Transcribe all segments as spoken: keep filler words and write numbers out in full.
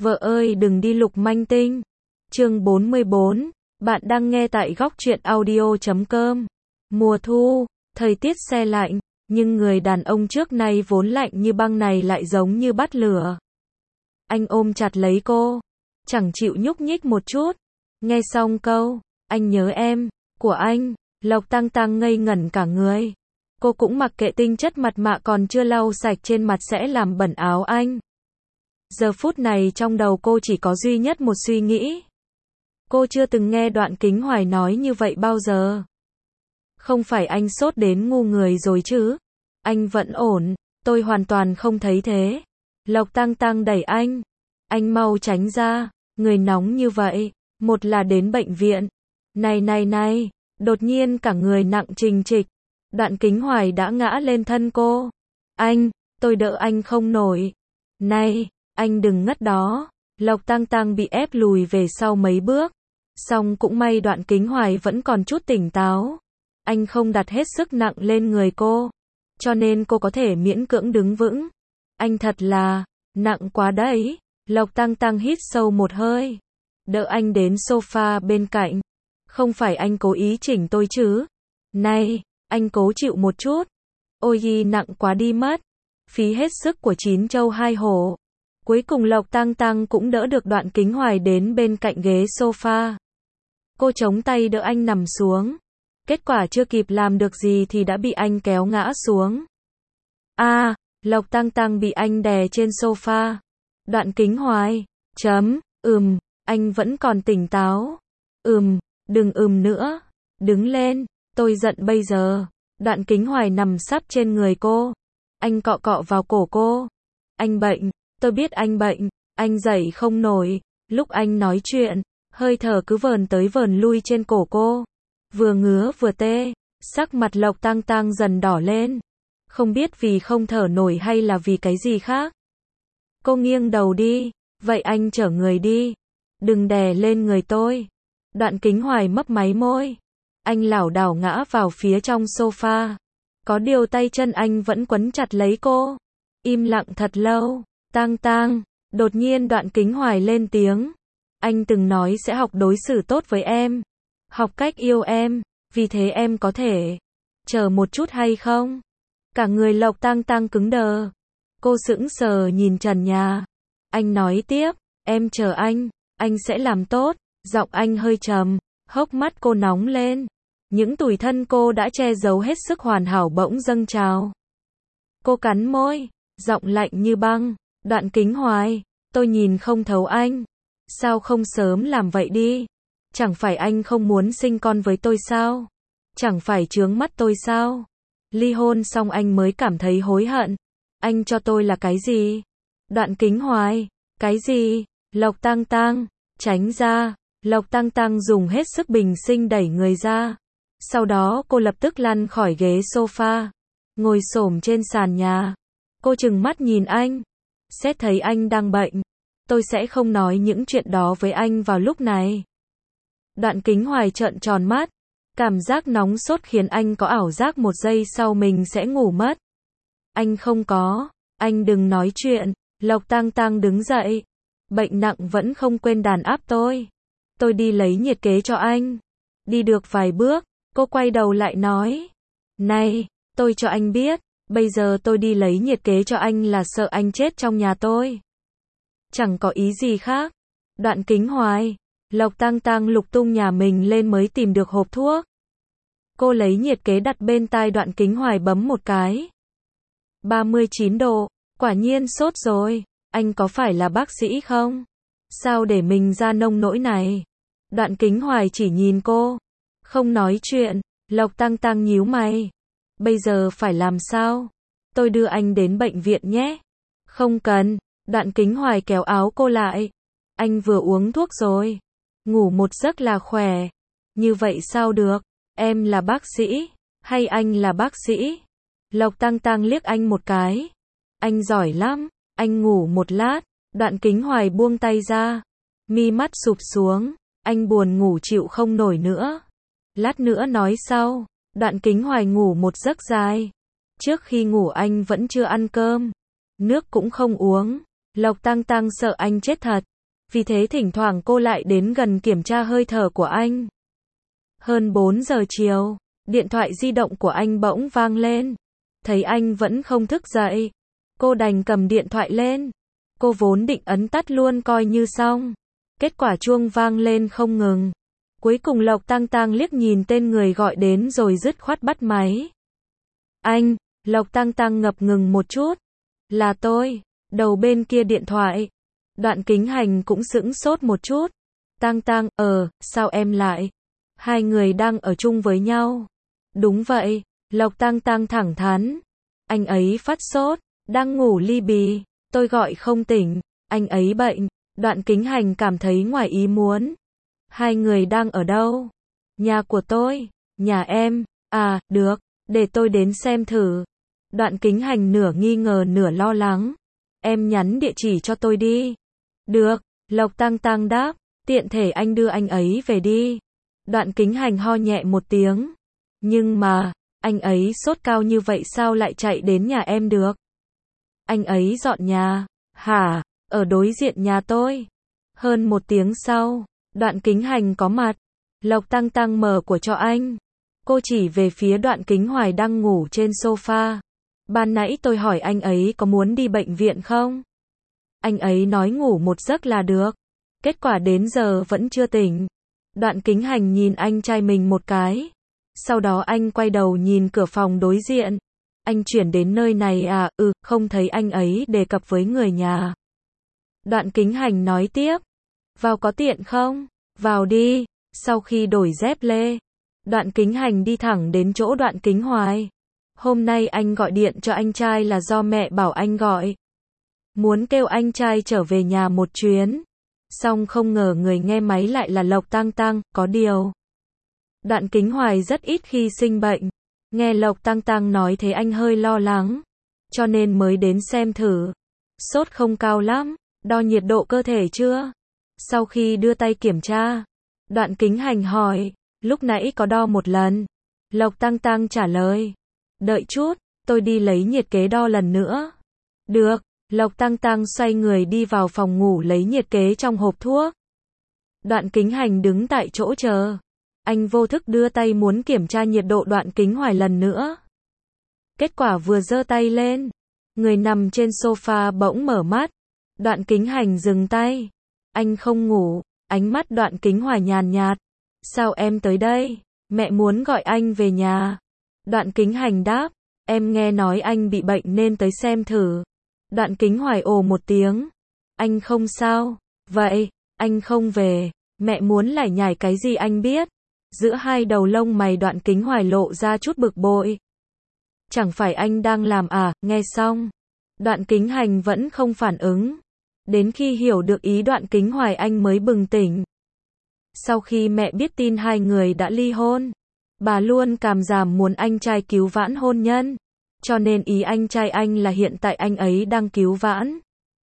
Vợ ơi đừng đi lục manh tinh. Chương bốn mươi bốn, bạn đang nghe tại góc truyện audio chấm com. Mùa thu, thời tiết se lạnh, nhưng người đàn ông trước nay vốn lạnh như băng này lại giống như bắt lửa. Anh ôm chặt lấy cô, chẳng chịu nhúc nhích một chút. Nghe xong câu, anh nhớ em, của anh, Lộc Tăng Tăng ngây ngẩn cả người. Cô cũng mặc kệ tinh chất mặt mạ còn chưa lau sạch trên mặt sẽ làm bẩn áo anh. Giờ phút này trong đầu cô chỉ có duy nhất một suy nghĩ. Cô chưa từng nghe Đoạn Kính Hoài nói như vậy bao giờ. Không phải anh sốt đến ngu người rồi chứ? Anh vẫn ổn, tôi hoàn toàn không thấy thế. Lộc Tăng Tăng đẩy anh. Anh mau tránh ra, người nóng như vậy, một là đến bệnh viện. Này này này, đột nhiên cả người nặng trình trịch. Đoạn Kính Hoài đã ngã lên thân cô. Anh, tôi đỡ anh không nổi. Này, anh đừng ngất đó. Lộc Tăng Tăng bị ép lùi về sau mấy bước. Xong cũng may Đoạn Kính Hoài vẫn còn chút tỉnh táo. Anh không đặt hết sức nặng lên người cô, cho nên cô có thể miễn cưỡng đứng vững. Anh thật là nặng quá đấy. Lộc Tăng Tăng hít sâu một hơi, đỡ anh đến sofa bên cạnh. Không phải anh cố ý chỉnh tôi chứ? Này, anh cố chịu một chút. Ôi y nặng quá đi mất. Phí hết sức của chín châu hai hổ. Cuối cùng Lộc Tăng Tăng cũng đỡ được Đoạn Kính Hoài đến bên cạnh ghế sofa. Cô chống tay đỡ anh nằm xuống. Kết quả chưa kịp làm được gì thì đã bị anh kéo ngã xuống. A, à, Lộc Tăng Tăng bị anh đè trên sofa. Đoạn Kính Hoài, chấm, ừm, anh vẫn còn tỉnh táo. Ừm, đừng ừm nữa. Đứng lên, tôi giận bây giờ. Đoạn Kính Hoài nằm sấp trên người cô. Anh cọ cọ vào cổ cô. Anh bệnh, tôi biết anh bệnh, anh dậy không nổi. Lúc anh nói chuyện, hơi thở cứ vờn tới vờn lui trên cổ cô. Vừa ngứa vừa tê, sắc mặt Lộc Tăng Tăng dần đỏ lên. Không biết vì không thở nổi hay là vì cái gì khác. Cô nghiêng đầu đi, vậy anh chở người đi. Đừng đè lên người tôi. Đoạn Kính Hoài mấp máy môi. Anh lảo đảo ngã vào phía trong sofa. Có điều tay chân anh vẫn quấn chặt lấy cô. Im lặng thật lâu. Tang Tang, đột nhiên Đoạn Kính Hoài lên tiếng. Anh từng nói sẽ học đối xử tốt với em. Học cách yêu em, vì thế em có thể chờ một chút hay không? Cả người Lộc Tăng Tăng cứng đờ. Cô sững sờ nhìn trần nhà. Anh nói tiếp, em chờ anh, anh sẽ làm tốt. Giọng anh hơi trầm, hốc mắt cô nóng lên. Những tủi thân cô đã che giấu hết sức hoàn hảo bỗng dâng trào. Cô cắn môi, giọng lạnh như băng. Đoạn Kính Hoài, tôi nhìn không thấu anh. Sao không sớm làm vậy đi? Chẳng phải anh không muốn sinh con với tôi sao? Chẳng phải chướng mắt tôi sao? Ly hôn xong anh mới cảm thấy hối hận. Anh cho tôi là cái gì? Đoạn Kính Hoài, cái gì? Lộc Tăng Tăng, tránh ra. Lộc Tăng Tăng dùng hết sức bình sinh đẩy người ra. Sau đó cô lập tức lăn khỏi ghế sofa, ngồi xổm trên sàn nhà. Cô trừng mắt nhìn anh. Xét thấy anh đang bệnh, tôi sẽ không nói những chuyện đó với anh vào lúc này. Đoạn Kính Hoài trợn tròn mắt. Cảm giác nóng sốt khiến anh có ảo giác một giây sau mình sẽ ngủ mất. Anh không có, anh đừng nói chuyện. Lộc Tăng Tăng đứng dậy. Bệnh nặng vẫn không quên đàn áp tôi. Tôi đi lấy nhiệt kế cho anh. Đi được vài bước, cô quay đầu lại nói. Này, tôi cho anh biết, bây giờ tôi đi lấy nhiệt kế cho anh là sợ anh chết trong nhà tôi. Chẳng có ý gì khác. Đoạn Kính Hoài. Lộc Tăng Tăng lục tung nhà mình lên mới tìm được hộp thuốc. Cô lấy nhiệt kế đặt bên tai Đoạn Kính Hoài bấm một cái. ba mươi chín độ, quả nhiên sốt rồi. Anh có phải là bác sĩ không? Sao để mình ra nông nỗi này? Đoạn Kính Hoài chỉ nhìn cô, không nói chuyện. Lộc Tăng Tăng nhíu mày. Bây giờ phải làm sao? Tôi đưa anh đến bệnh viện nhé. Không cần. Đoạn Kính Hoài kéo áo cô lại. Anh vừa uống thuốc rồi. Ngủ một giấc là khỏe. Như vậy sao được? Em là bác sĩ, hay anh là bác sĩ? Lộc Tăng Tăng liếc anh một cái. Anh giỏi lắm, anh ngủ một lát. Đoạn Kính Hoài buông tay ra. Mi mắt sụp xuống. Anh buồn ngủ chịu không nổi nữa. Lát nữa nói sau. Đoạn Kính Hoài ngủ một giấc dài. Trước khi ngủ anh vẫn chưa ăn cơm. Nước cũng không uống. Lộc Tăng Tăng sợ anh chết thật. Vì thế thỉnh thoảng cô lại đến gần kiểm tra hơi thở của anh. Hơn bốn giờ chiều, điện thoại di động của anh bỗng vang lên. Thấy anh vẫn không thức dậy, cô đành cầm điện thoại lên. Cô vốn định ấn tắt luôn coi như xong. Kết quả chuông vang lên không ngừng. Cuối cùng Lộc Tăng Tăng liếc nhìn tên người gọi đến rồi dứt khoát bắt máy. Anh, Lộc Tăng Tăng ngập ngừng một chút. Là tôi, đầu bên kia điện thoại. Đoạn Kính Hành cũng sững sốt một chút. Tăng Tăng, ờ, sao em lại? Hai người đang ở chung với nhau. Đúng vậy, Lộc Tăng Tăng thẳng thắn. Anh ấy phát sốt, đang ngủ li bì, tôi gọi không tỉnh, anh ấy bệnh. Đoạn Kính Hành cảm thấy ngoài ý muốn. Hai người đang ở đâu? Nhà của tôi, nhà em, à, được, để tôi đến xem thử. Đoạn Kính Hành nửa nghi ngờ nửa lo lắng. Em nhắn địa chỉ cho tôi đi. Được, Lộc Tăng Tăng đáp, tiện thể anh đưa anh ấy về đi. Đoạn Kính Hành ho nhẹ một tiếng. Nhưng mà, anh ấy sốt cao như vậy sao lại chạy đến nhà em được? Anh ấy dọn nhà, hả, ở đối diện nhà tôi. Hơn một tiếng sau, Đoạn Kính Hành có mặt. Lộc Tăng Tăng mở của cho anh. Cô chỉ về phía Đoạn Kính Hoài đang ngủ trên sofa. Ban nãy tôi hỏi anh ấy có muốn đi bệnh viện không? Anh ấy nói ngủ một giấc là được. Kết quả đến giờ vẫn chưa tỉnh. Đoạn Kính Hành nhìn anh trai mình một cái. Sau đó anh quay đầu nhìn cửa phòng đối diện. Anh chuyển đến nơi này à, ừ, không thấy anh ấy đề cập với người nhà. Đoạn Kính Hành nói tiếp. Vào có tiện không? Vào đi. Sau khi đổi dép lê, Đoạn Kính Hành đi thẳng đến chỗ Đoạn Kính Hoài. Hôm nay anh gọi điện cho anh trai là do mẹ bảo anh gọi. Muốn kêu anh trai trở về nhà một chuyến. Xong không ngờ người nghe máy lại là Lộc Tăng Tăng, có điều. Đoạn Kính Hoài rất ít khi sinh bệnh. Nghe Lộc Tăng Tăng nói thế anh hơi lo lắng. Cho nên mới đến xem thử. Sốt không cao lắm, đo nhiệt độ cơ thể chưa? Sau khi đưa tay kiểm tra, Đoạn Kính Hành hỏi, lúc nãy có đo một lần. Lộc Tăng Tăng trả lời. Đợi chút, tôi đi lấy nhiệt kế đo lần nữa. Được, Lộc Tăng Tăng xoay người đi vào phòng ngủ lấy nhiệt kế trong hộp thuốc. Đoạn Kính Hành đứng tại chỗ chờ. Anh vô thức đưa tay muốn kiểm tra nhiệt độ Đoạn Kính Hoài lần nữa. Kết quả vừa giơ tay lên, người nằm trên sofa bỗng mở mắt. Đoạn Kính Hành dừng tay. Anh không ngủ, ánh mắt Đoạn Kính Hoài nhàn nhạt. Sao em tới đây? Mẹ muốn gọi anh về nhà. Đoạn Kính Hành đáp, em nghe nói anh bị bệnh nên tới xem thử. Đoạn Kính Hoài ồ một tiếng. Anh không sao. Vậy, anh không về. Mẹ muốn lải nhải cái gì anh biết? Giữa hai đầu lông mày Đoạn Kính Hoài lộ ra chút bực bội. Chẳng phải anh đang làm à? Nghe xong, Đoạn Kính Hành vẫn không phản ứng. Đến khi hiểu được ý Đoạn Kính Hoài anh mới bừng tỉnh. Sau khi mẹ biết tin hai người đã ly hôn, bà luôn càm ràm muốn anh trai cứu vãn hôn nhân. Cho nên ý anh trai anh là hiện tại anh ấy đang cứu vãn.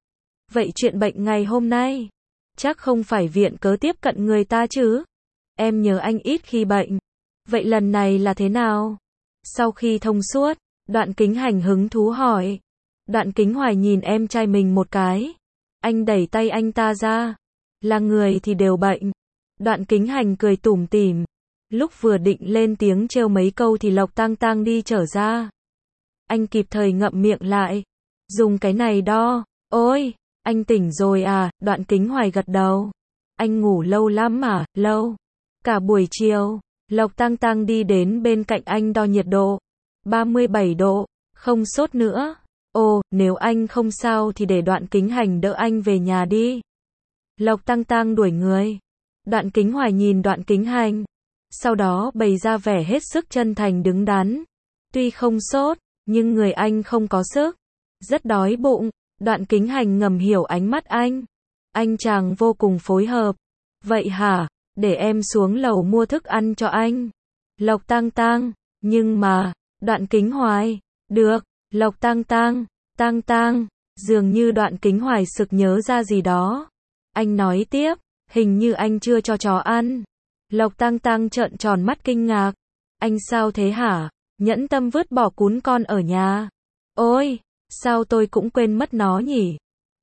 Vậy chuyện bệnh ngày hôm nay, chắc không phải viện cớ tiếp cận người ta chứ? Em nhớ anh ít khi bệnh. Vậy lần này là thế nào? Sau khi thông suốt, Đoạn Kính Hành hứng thú hỏi. Đoạn Kính Hoài nhìn em trai mình một cái. Anh đẩy tay anh ta ra. Là người thì đều bệnh. Đoạn Kính Hành cười tủm tỉm. Lúc vừa định lên tiếng trêu mấy câu thì Lộc Tăng Tăng đi trở ra. Anh kịp thời ngậm miệng lại. Dùng cái này đo. Ôi, anh tỉnh rồi à? Đoạn Kính Hoài gật đầu. Anh ngủ lâu lắm à? Lâu. Cả buổi chiều, Lộc Tăng Tăng đi đến bên cạnh anh đo nhiệt độ. ba mươi bảy độ, không sốt nữa. Ồ, nếu anh không sao thì để Đoạn Kính Hành đỡ anh về nhà đi. Lộc Tăng Tăng đuổi người. Đoạn Kính Hoài nhìn Đoạn Kính Hành. Sau đó bày ra vẻ hết sức chân thành đứng đắn. Tuy không sốt, nhưng người anh không có sức. Rất đói bụng. Đoạn Kính Hành ngầm hiểu ánh mắt anh. Anh chàng vô cùng phối hợp. Vậy hả? Để em xuống lầu mua thức ăn cho anh. Lộc Tăng Tăng. Nhưng mà, Đoạn Kính Hoài. Được. Lộc Tăng Tăng. Tăng Tăng. Dường như Đoạn Kính Hoài sực nhớ ra gì đó. Anh nói tiếp. Hình như anh chưa cho chó ăn. Lộc Tăng Tăng trợn tròn mắt kinh ngạc. Anh sao thế hả? Nhẫn tâm vứt bỏ cún con ở nhà. Ôi, sao tôi cũng quên mất nó nhỉ?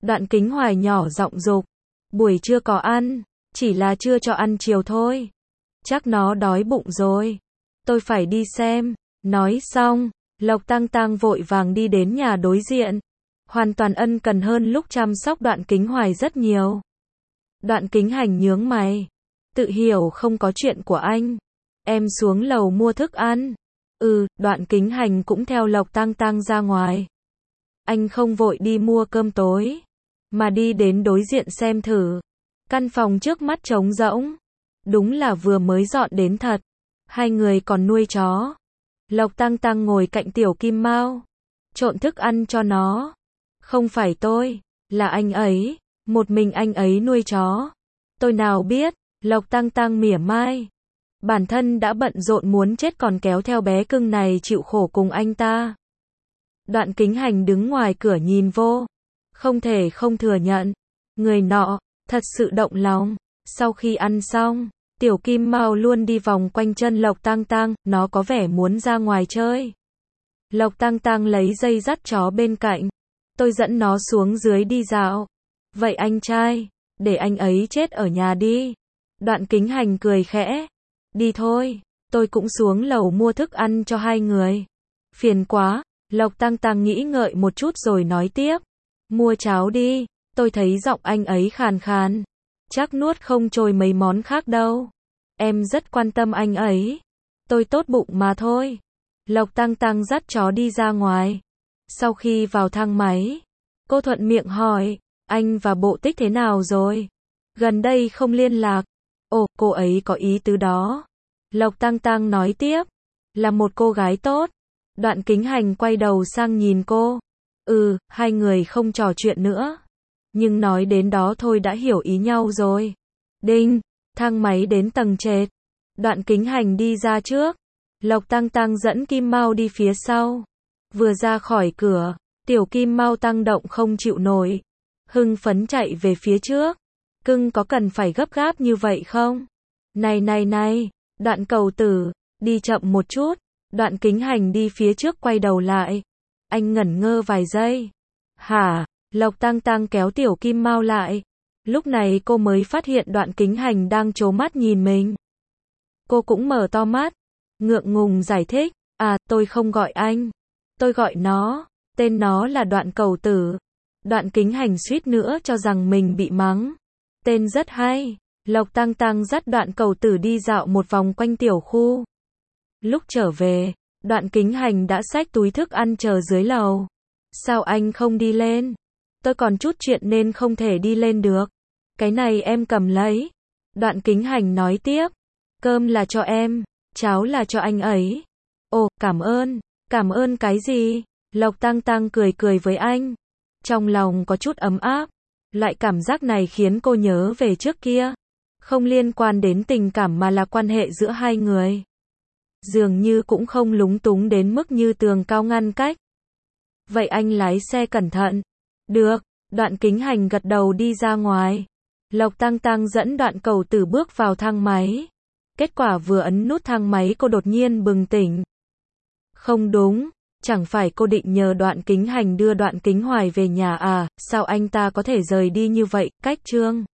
Đoạn Kính Hoài nhỏ giọng dục. Buổi trưa có ăn, chỉ là chưa cho ăn chiều thôi. Chắc nó đói bụng rồi. Tôi phải đi xem. Nói xong, Lộc Tăng Tăng vội vàng đi đến nhà đối diện. Hoàn toàn ân cần hơn lúc chăm sóc Đoạn Kính Hoài rất nhiều. Đoạn Kính Hành nhướng mày. Tự hiểu không có chuyện của anh. Em xuống lầu mua thức ăn. Ừ, Đoạn Kính Hành cũng theo Lộc Tăng Tăng ra ngoài. Anh không vội đi mua cơm tối, mà đi đến đối diện xem thử. Căn phòng trước mắt trống rỗng. Đúng là vừa mới dọn đến thật. Hai người còn nuôi chó. Lộc Tăng Tăng ngồi cạnh Tiểu Kim Mao, trộn thức ăn cho nó. Không phải tôi, là anh ấy. Một mình anh ấy nuôi chó. Tôi nào biết. Lộc Tăng Tăng mỉa mai. Bản thân đã bận rộn muốn chết còn kéo theo bé cưng này chịu khổ cùng anh ta. Đoạn Kính Hành đứng ngoài cửa nhìn vô. Không thể không thừa nhận. Người nọ, thật sự động lòng. Sau khi ăn xong, Tiểu Kim Mao luôn đi vòng quanh chân Lộc Tăng Tăng, nó có vẻ muốn ra ngoài chơi. Lộc Tăng Tăng lấy dây dắt chó bên cạnh. Tôi dẫn nó xuống dưới đi dạo. Vậy anh trai, để anh ấy chết ở nhà đi. Đoạn Kính Hành cười khẽ. Đi thôi, tôi cũng xuống lầu mua thức ăn cho hai người. Phiền quá. Lộc Tăng Tăng nghĩ ngợi một chút rồi nói tiếp. Mua cháo đi, tôi thấy giọng anh ấy khàn khàn. Chắc nuốt không trôi mấy món khác đâu. Em rất quan tâm anh ấy. Tôi tốt bụng mà thôi. Lộc Tăng Tăng dắt chó đi ra ngoài. Sau khi vào thang máy, cô thuận miệng hỏi, anh và Bộ Tích thế nào rồi? Gần đây không liên lạc. Ồ, cô ấy có ý tứ đó. Lộc Tăng Tăng nói tiếp, là một cô gái tốt. Đoạn Kính Hành quay đầu sang nhìn cô. Ừ, hai người không trò chuyện nữa. Nhưng nói đến đó thôi đã hiểu ý nhau rồi. Đinh, thang máy đến tầng trệt. Đoạn Kính Hành đi ra trước. Lộc Tăng Tăng dẫn Kim Mao đi phía sau. Vừa ra khỏi cửa, Tiểu Kim Mao tăng động không chịu nổi. Hưng phấn chạy về phía trước. Cưng có cần phải gấp gáp như vậy không? Này này này, Đoạn cầu tử, đi chậm một chút. Đoạn Kính Hành đi phía trước quay đầu lại. Anh ngẩn ngơ vài giây. Hả? Lộc Tăng Tăng kéo Tiểu Kim Mao lại. Lúc này cô mới phát hiện Đoạn Kính Hành đang trố mắt nhìn mình. Cô cũng mở to mắt. Ngượng ngùng giải thích. À, tôi không gọi anh. Tôi gọi nó. Tên nó là Đoạn cầu tử. Đoạn Kính Hành suýt nữa cho rằng mình bị mắng. Tên rất hay. Lộc Tăng Tăng dắt Đoạn cầu tử đi dạo một vòng quanh tiểu khu. Lúc trở về, Đoạn Kính Hành đã xách túi thức ăn chờ dưới lầu. Sao anh không đi lên? Tôi còn chút chuyện nên không thể đi lên được. Cái này em cầm lấy. Đoạn Kính Hành nói tiếp. Cơm là cho em, cháo là cho anh ấy. Ồ, cảm ơn. Cảm ơn cái gì? Lộc Tăng Tăng cười cười với anh. Trong lòng có chút ấm áp. Loại cảm giác này khiến cô nhớ về trước kia. Không liên quan đến tình cảm mà là quan hệ giữa hai người. Dường như cũng không lúng túng đến mức như tường cao ngăn cách. Vậy anh lái xe cẩn thận. Được, Đoạn Kính Hành gật đầu đi ra ngoài. Lộc Tăng Tăng dẫn Đoạn cầu tử bước vào thang máy. Kết quả vừa ấn nút thang máy cô đột nhiên bừng tỉnh. Không đúng, chẳng phải cô định nhờ Đoạn Kính Hành đưa Đoạn Kính Hoài về nhà à, sao anh ta có thể rời đi như vậy, cách trương.